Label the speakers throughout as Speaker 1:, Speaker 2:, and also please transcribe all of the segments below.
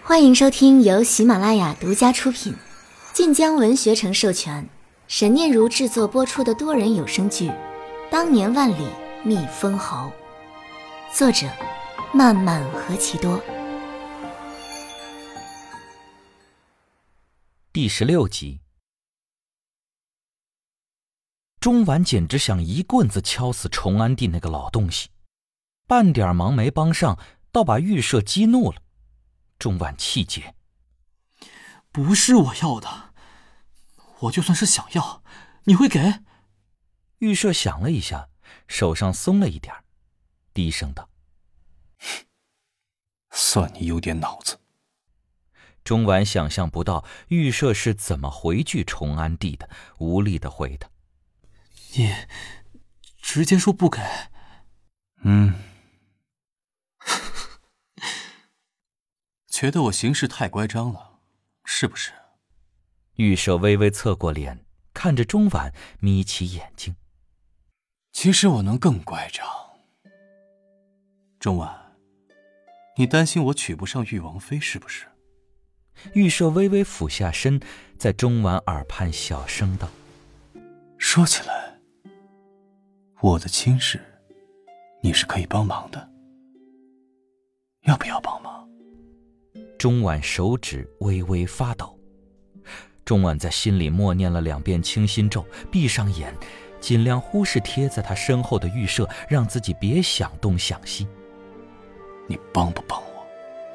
Speaker 1: 欢迎收听由喜马拉雅独家出品、晋江文学城授权、沈念如制作播出的多人有声剧《当年万里觅封侯》，作者漫漫何其多。
Speaker 2: 第16集。钟婉简直想一棍子敲死崇安帝那个老东西，半点忙没帮上，倒把御舍激怒了。钟婉气结：
Speaker 3: 不是我要的，我就算是想要，你会给？
Speaker 2: 御舍想了一下，手上松了一点，低声道：
Speaker 4: 算你有点脑子。
Speaker 2: 钟婉想象不到御舍是怎么回拒崇安帝的，无力地回他：
Speaker 3: 你直接说不给。
Speaker 4: 觉得我行事太乖张了，是不是？
Speaker 2: 御舍微微侧过脸，看着钟婉，眯起眼睛。
Speaker 4: 其实我能更乖张。钟婉，你担心我娶不上玉王妃是不是？
Speaker 2: 御舍微微俯下身，在钟婉耳畔小声道：
Speaker 4: 说起来，我的亲事你是可以帮忙的，要不要帮忙？
Speaker 2: 钟婉手指微微发抖，钟婉在心里默念了2遍清心咒，闭上眼，尽量忽视贴在他身后的御舍，让自己别想东想西。
Speaker 4: 你帮不帮我？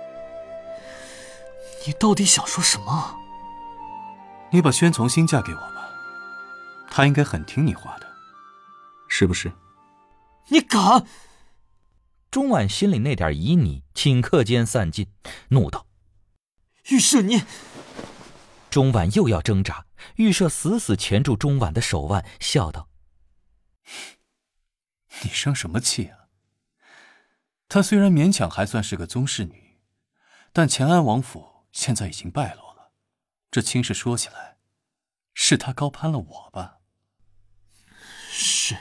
Speaker 3: 你到底想说什么？
Speaker 4: 你把宣从新嫁给我吧，他应该很听你话的，是不是？
Speaker 3: 你敢！
Speaker 2: 钟婉心里那点旖旎顷刻间散尽，怒道：
Speaker 3: 御舍你！
Speaker 2: 钟婉又要挣扎，御舍死死钳住钟婉的手腕，笑道：
Speaker 4: 你生什么气啊？她虽然勉强还算是个宗室女，但乾安王府现在已经败落了，这亲事说起来，是她高攀了我吧？
Speaker 3: 是。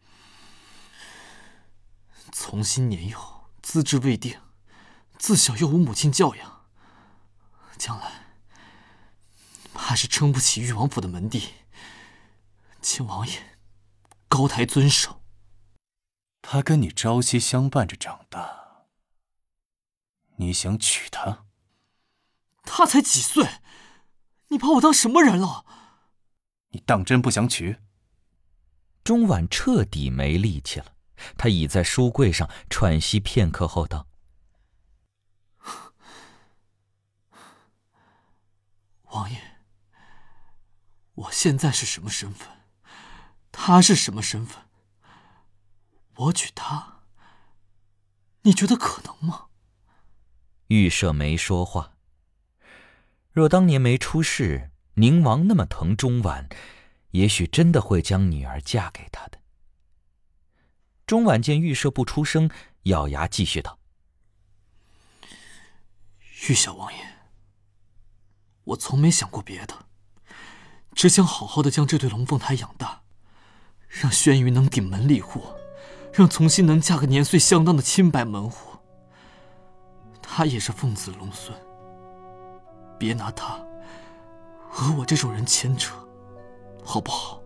Speaker 3: 从新年幼，资质未定，自小又无母亲教养，将来怕是撑不起玉王府的门第，请王爷高抬尊首。
Speaker 4: 他跟你朝夕相伴着长大，你想娶她？
Speaker 3: 他才几岁，你把我当什么人了？
Speaker 4: 你当真不想娶？
Speaker 2: 钟婉彻底没力气了，他倚在书柜上喘息片刻后道：
Speaker 3: 王爷，我现在是什么身份？他是什么身份？我娶她，你觉得可能吗？
Speaker 2: 御舍没说话。若当年没出事，宁王那么疼钟婉，也许真的会将女儿嫁给他的。钟婉见御舍不出声，咬牙继续道：
Speaker 3: 玉小王爷，我从没想过别的，只想好好的将这对龙凤胎养大，让轩辕能顶门立户，让从新能嫁个年岁相当的清白门户。他也是凤子龙孙，别拿他和我这种人牵扯，好不好？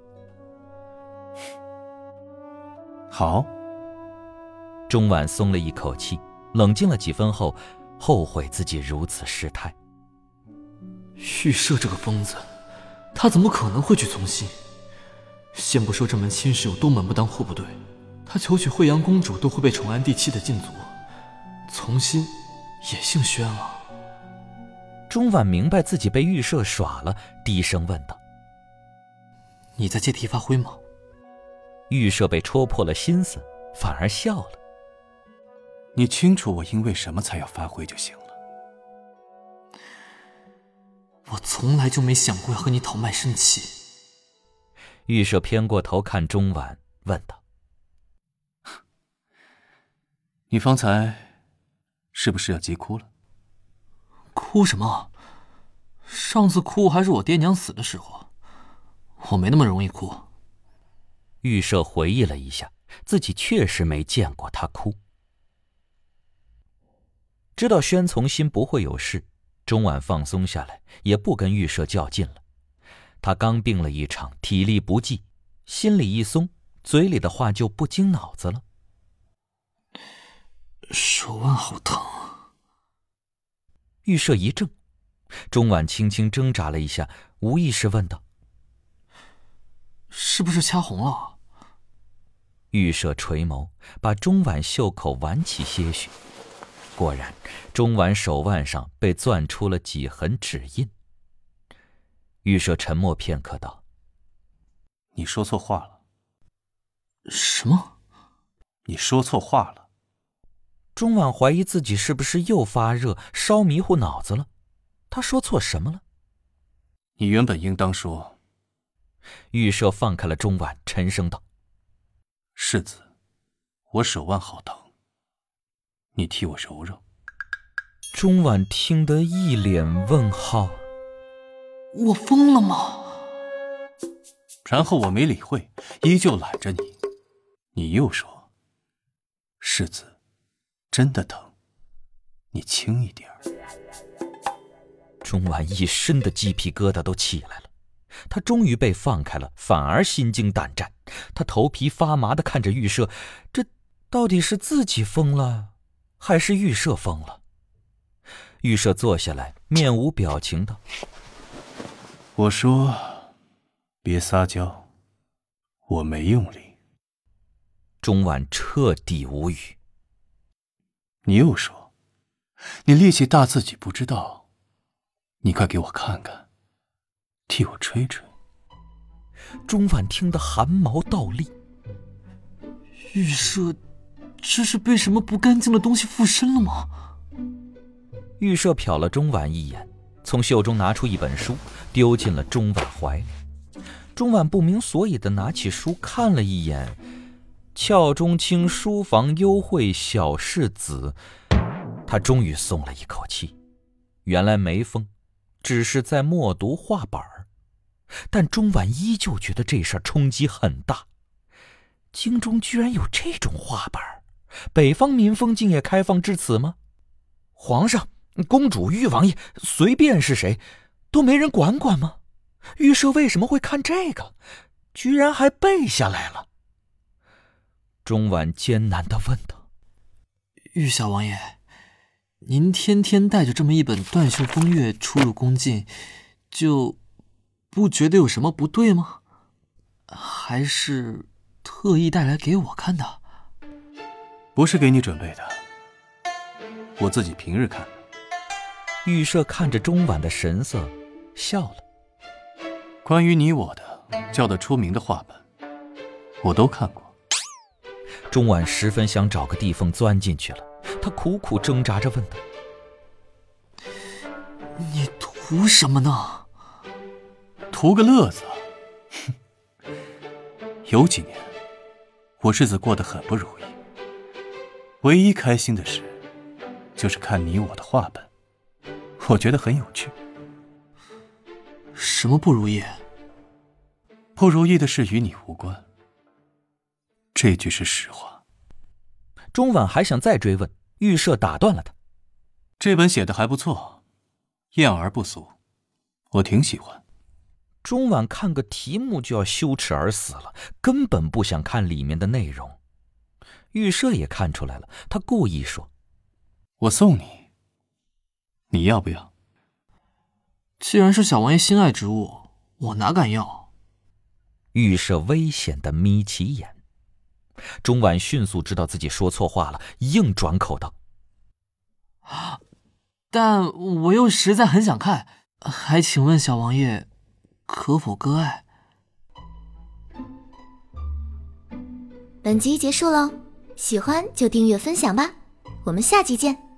Speaker 4: 好。
Speaker 2: 钟婉松了一口气，冷静了几分后，后悔自己如此失态。
Speaker 3: 玉舍这个疯子，他怎么可能会去从新？先不说这门亲事有多门不当户不对，他求娶惠阳公主都会被崇安帝气得禁足，从新也姓宣啊。
Speaker 2: 钟婉明白自己被御舍耍了，低声问道：
Speaker 3: 你在借题发挥吗？
Speaker 2: 御舍被戳破了心思，反而笑了。
Speaker 4: 你清楚我因为什么才要发挥就行了。
Speaker 3: 我从来就没想过要和你讨卖身契。
Speaker 2: 御舍偏过头看钟婉，问道：
Speaker 4: 你方才是不是要急哭了？
Speaker 3: 哭什么？上次哭还是我爹娘死的时候，我没那么容易哭。
Speaker 2: 御舍回忆了一下，自己确实没见过他哭。知道宣从新不会有事， 钟婉放松下来，也不跟玉舍较劲了。他刚病了一场，体力不济，心里一松，嘴里的话就不经脑子了。
Speaker 3: 手腕好疼。
Speaker 2: 玉舍一怔，钟婉轻轻挣扎了一下，无意识问道：
Speaker 3: 是不是掐红了？
Speaker 2: 玉舍垂眸，把钟婉袖口挽起些许，果然钟婉手腕上被攥出了几痕指印。玉舍沉默片刻道：
Speaker 4: 你说错话了。
Speaker 3: 什么？
Speaker 4: 你说错话了。
Speaker 2: 钟婉怀疑自己是不是又发热，烧迷糊脑子了。他说错什么了？
Speaker 4: 你原本应当说……
Speaker 2: 玉舍放开了钟婉，沉声道：
Speaker 4: 世子，我手腕好疼，你替我揉揉。
Speaker 2: 钟婉听得一脸问号。
Speaker 3: 我疯了吗？
Speaker 4: 然后我没理会，依旧揽着你。你又说：世子，真的疼，你轻一点。
Speaker 2: 钟婉一身的鸡皮疙瘩都起来了。他终于被放开了，反而心惊胆战。他头皮发麻地看着玉舍，这到底是自己疯了，还是玉舍疯了？玉舍坐下来，面无表情道：
Speaker 4: 我说别撒娇，我没用力。
Speaker 2: 钟婉彻底无语。
Speaker 4: 你又说你力气大自己不知道，你快给我看看，替我吹吹。
Speaker 2: 钟婉听得汗毛倒立。
Speaker 3: 玉舍，这是被什么不干净的东西附身了吗？
Speaker 2: 玉舍瞟了钟婉一眼，从袖中拿出一本书，丢进了钟婉怀里。钟婉不明所以地拿起书看了一眼，俏中青书房幽会小世子。他终于松了一口气，原来没疯，只是在默读画本。但钟婉依旧觉得这事儿冲击很大。京中居然有这种画本，北方民风竟也开放至此吗？皇上、公主、誉王爷，随便是谁，都没人管吗？玉舍为什么会看这个？居然还背下来了。钟婉艰难地问道：
Speaker 3: 玉小王爷，您天天带着这么一本《断袖风月》出入宫禁，就不觉得有什么不对吗？还是特意带来给我看的？
Speaker 4: 不是给你准备的，我自己平日看的。
Speaker 2: 玉舍看着钟婉的神色，笑了。
Speaker 4: 关于你我的叫得出名的画本，我都看过。
Speaker 2: 钟婉十分想找个地缝钻进去了，她苦苦挣扎着问道：
Speaker 3: 你图什么呢？
Speaker 4: 图个乐子。有几年我日子过得很不如意，唯一开心的事就是看你我的画本，我觉得很有趣。
Speaker 3: 什么不如意？
Speaker 4: 不如意的事与你无关，这句是实话。
Speaker 2: 钟婉还想再追问，玉舍打断了他：
Speaker 4: 这本写的还不错，艳而不俗，我挺喜欢。
Speaker 2: 钟婉看个题目就要羞耻而死了，根本不想看里面的内容。玉舍也看出来了，他故意说：
Speaker 4: 我送你，你要不要？
Speaker 3: 既然是小王爷心爱之物，我哪敢要？
Speaker 2: 玉舍危险地眯起眼。钟婉迅速知道自己说错话了，硬转口道：
Speaker 3: 但我又实在很想看，还请问小王爷可否割爱？
Speaker 1: 本集结束喽，喜欢就订阅分享吧，我们下集见。